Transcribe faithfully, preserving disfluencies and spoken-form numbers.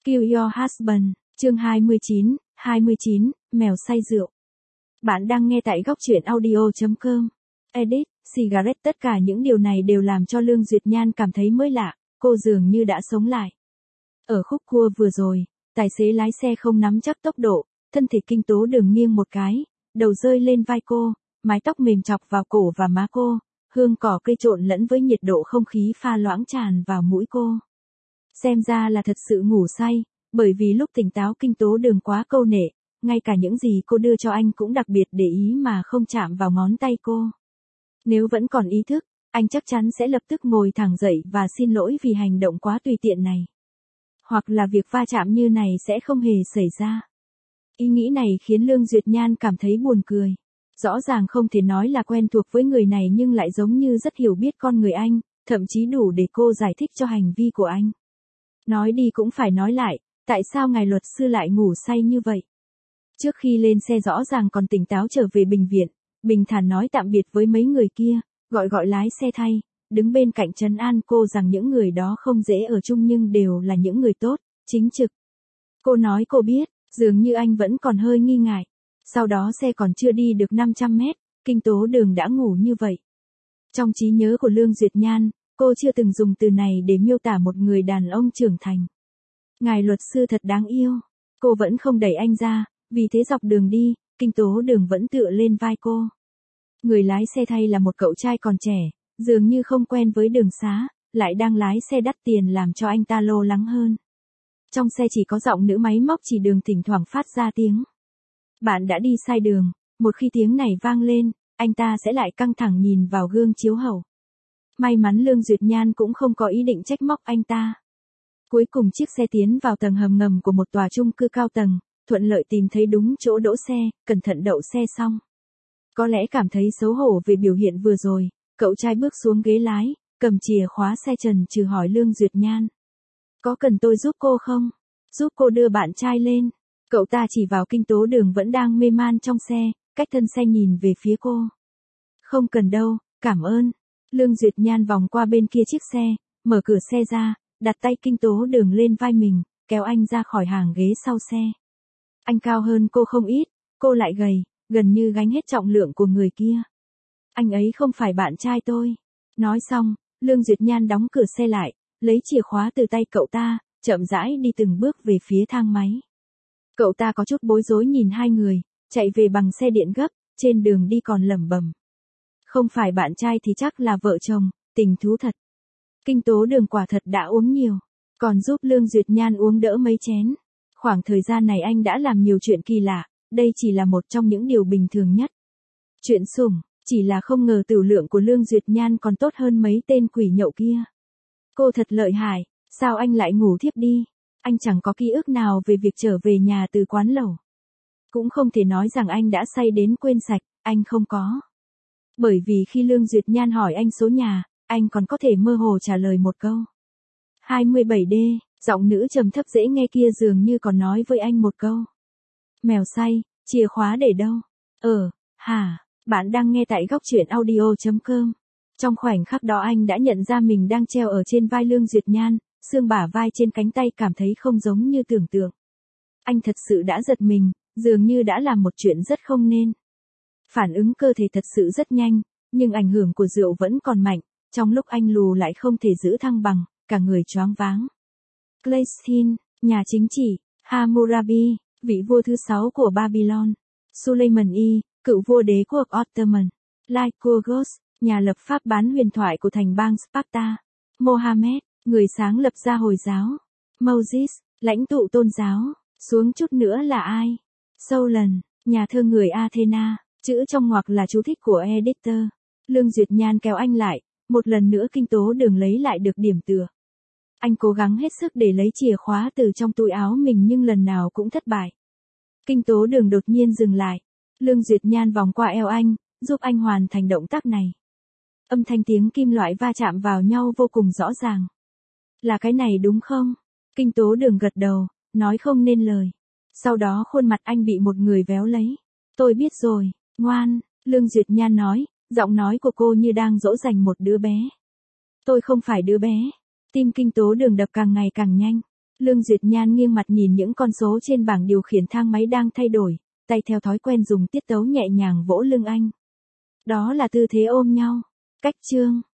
Kill Your Husband, chương hai mươi chín, hai mươi chín, mèo say rượu. Bạn đang nghe tại góc truyện audio chấm com. Edit, cigarette tất cả những điều này đều làm cho Lương Duyệt Nhan cảm thấy mới lạ, cô dường như đã sống lại. Ở khúc cua vừa rồi, tài xế lái xe không nắm chắc tốc độ, thân thể Kinh Tố Đường nghiêng một cái, đầu rơi lên vai cô, mái tóc mềm chọc vào cổ và má cô, hương cỏ cây trộn lẫn với nhiệt độ không khí pha loãng tràn vào mũi cô. Xem ra là thật sự ngủ say, bởi vì lúc tỉnh táo Kinh Tố Đường quá câu nệ, ngay cả những gì cô đưa cho anh cũng đặc biệt để ý mà không chạm vào ngón tay cô. Nếu vẫn còn ý thức, anh chắc chắn sẽ lập tức ngồi thẳng dậy và xin lỗi vì hành động quá tùy tiện này. Hoặc là việc va chạm như này sẽ không hề xảy ra. Ý nghĩ này khiến Lương Duyệt Nhan cảm thấy buồn cười. Rõ ràng không thể nói là quen thuộc với người này nhưng lại giống như rất hiểu biết con người anh, thậm chí đủ để cô giải thích cho hành vi của anh. Nói đi cũng phải nói lại, tại sao ngài luật sư lại ngủ say như vậy? Trước khi lên xe rõ ràng còn tỉnh táo trở về bệnh viện, bình thản nói tạm biệt với mấy người kia, gọi gọi lái xe thay, đứng bên cạnh trấn an cô rằng những người đó không dễ ở chung nhưng đều là những người tốt, chính trực. Cô nói cô biết, dường như anh vẫn còn hơi nghi ngại. Sau đó xe còn chưa đi được năm trăm mét, Kinh Tố Đường đã ngủ như vậy. Trong trí nhớ của Lương Duyệt Nhan, cô chưa từng dùng từ này để miêu tả một người đàn ông trưởng thành. Ngài luật sư thật đáng yêu. Cô vẫn không đẩy anh ra, vì thế dọc đường đi, Kinh Tố Đường vẫn tựa lên vai cô. Người lái xe thay là một cậu trai còn trẻ, dường như không quen với đường xá, lại đang lái xe đắt tiền làm cho anh ta lo lắng hơn. Trong xe chỉ có giọng nữ máy móc chỉ đường thỉnh thoảng phát ra tiếng. Bạn đã đi sai đường, một khi tiếng này vang lên, anh ta sẽ lại căng thẳng nhìn vào gương chiếu hậu. May mắn Lương Duyệt Nhan cũng không có ý định trách móc anh ta. Cuối cùng chiếc xe tiến vào tầng hầm ngầm của một tòa chung cư cao tầng, thuận lợi tìm thấy đúng chỗ đỗ xe, cẩn thận đậu xe xong. Có lẽ cảm thấy xấu hổ về biểu hiện vừa rồi, cậu trai bước xuống ghế lái, cầm chìa khóa xe trần trừ hỏi Lương Duyệt Nhan. Có cần tôi giúp cô không? Giúp cô đưa bạn trai lên. Cậu ta chỉ vào Kinh Tố Đường vẫn đang mê man trong xe, cách thân xe nhìn về phía cô. Không cần đâu, cảm ơn. Lương Duyệt Nhan vòng qua bên kia chiếc xe, mở cửa xe ra, đặt tay Kinh Tố Đường lên vai mình, kéo anh ra khỏi hàng ghế sau xe. Anh cao hơn cô không ít, cô lại gầy, gần như gánh hết trọng lượng của người kia. Anh ấy không phải bạn trai tôi. Nói xong, Lương Duyệt Nhan đóng cửa xe lại, lấy chìa khóa từ tay cậu ta, chậm rãi đi từng bước về phía thang máy. Cậu ta có chút bối rối nhìn hai người, chạy về bằng xe điện gấp, trên đường đi còn lẩm bẩm. Không phải bạn trai thì chắc là vợ chồng, tình thú thật. Kinh Tố Đường quả thật đã uống nhiều, còn giúp Lương Duyệt Nhan uống đỡ mấy chén. Khoảng thời gian này anh đã làm nhiều chuyện kỳ lạ, đây chỉ là một trong những điều bình thường nhất. Chuyện sủng, chỉ là không ngờ tửu lượng của Lương Duyệt Nhan còn tốt hơn mấy tên quỷ nhậu kia. Cô thật lợi hại, sao anh lại ngủ thiếp đi? Anh chẳng có ký ức nào về việc trở về nhà từ quán lẩu. Cũng không thể nói rằng anh đã say đến quên sạch, anh không có. Bởi vì khi Lương Duyệt Nhan hỏi anh số nhà, anh còn có thể mơ hồ trả lời một câu. hai mươi bảy D, giọng nữ trầm thấp dễ nghe kia dường như còn nói với anh một câu. Mèo say, chìa khóa để đâu? Ờ, hả, bạn đang nghe tại góc truyện audio chấm com. Trong khoảnh khắc đó anh đã nhận ra mình đang treo ở trên vai Lương Duyệt Nhan. Xương bả vai trên cánh tay cảm thấy không giống như tưởng tượng. Anh thật sự đã giật mình, dường như đã làm một chuyện rất không nên. Phản ứng cơ thể thật sự rất nhanh, nhưng ảnh hưởng của rượu vẫn còn mạnh, trong lúc anh lù lại không thể giữ thăng bằng, cả người choáng váng. Cleistin, nhà chính trị, Hammurabi, vị vua thứ sáu của Babylon, Suleiman I, cựu vua đế quốc Ottoman, Lycurgus, nhà lập pháp bán huyền thoại của thành bang Sparta, Mohammed, người sáng lập ra Hồi giáo, Moses, lãnh tụ tôn giáo, xuống chút nữa là ai? Solon, nhà thơ người Athena, chữ trong ngoặc là chú thích của editor. Lương Duyệt Nhan kéo anh lại, một lần nữa Kinh Tố Đường lấy lại được điểm tựa. Anh cố gắng hết sức để lấy chìa khóa từ trong túi áo mình nhưng lần nào cũng thất bại. Kinh Tố Đường đột nhiên dừng lại. Lương Duyệt Nhan vòng qua eo anh, giúp anh hoàn thành động tác này. Âm thanh tiếng kim loại va chạm vào nhau vô cùng rõ ràng. Là cái này đúng không? Kinh Tố Đường gật đầu, nói không nên lời. Sau đó khuôn mặt anh bị một người véo lấy. Tôi biết rồi, ngoan, Lương Duyệt Nhan nói, giọng nói của cô như đang dỗ dành một đứa bé. Tôi không phải đứa bé. Tim Kinh Tố Đường đập càng ngày càng nhanh. Lương Duyệt Nhan nghiêng mặt nhìn những con số trên bảng điều khiển thang máy đang thay đổi, tay theo thói quen dùng tiết tấu nhẹ nhàng vỗ lưng anh. Đó là tư thế ôm nhau. Cách chương.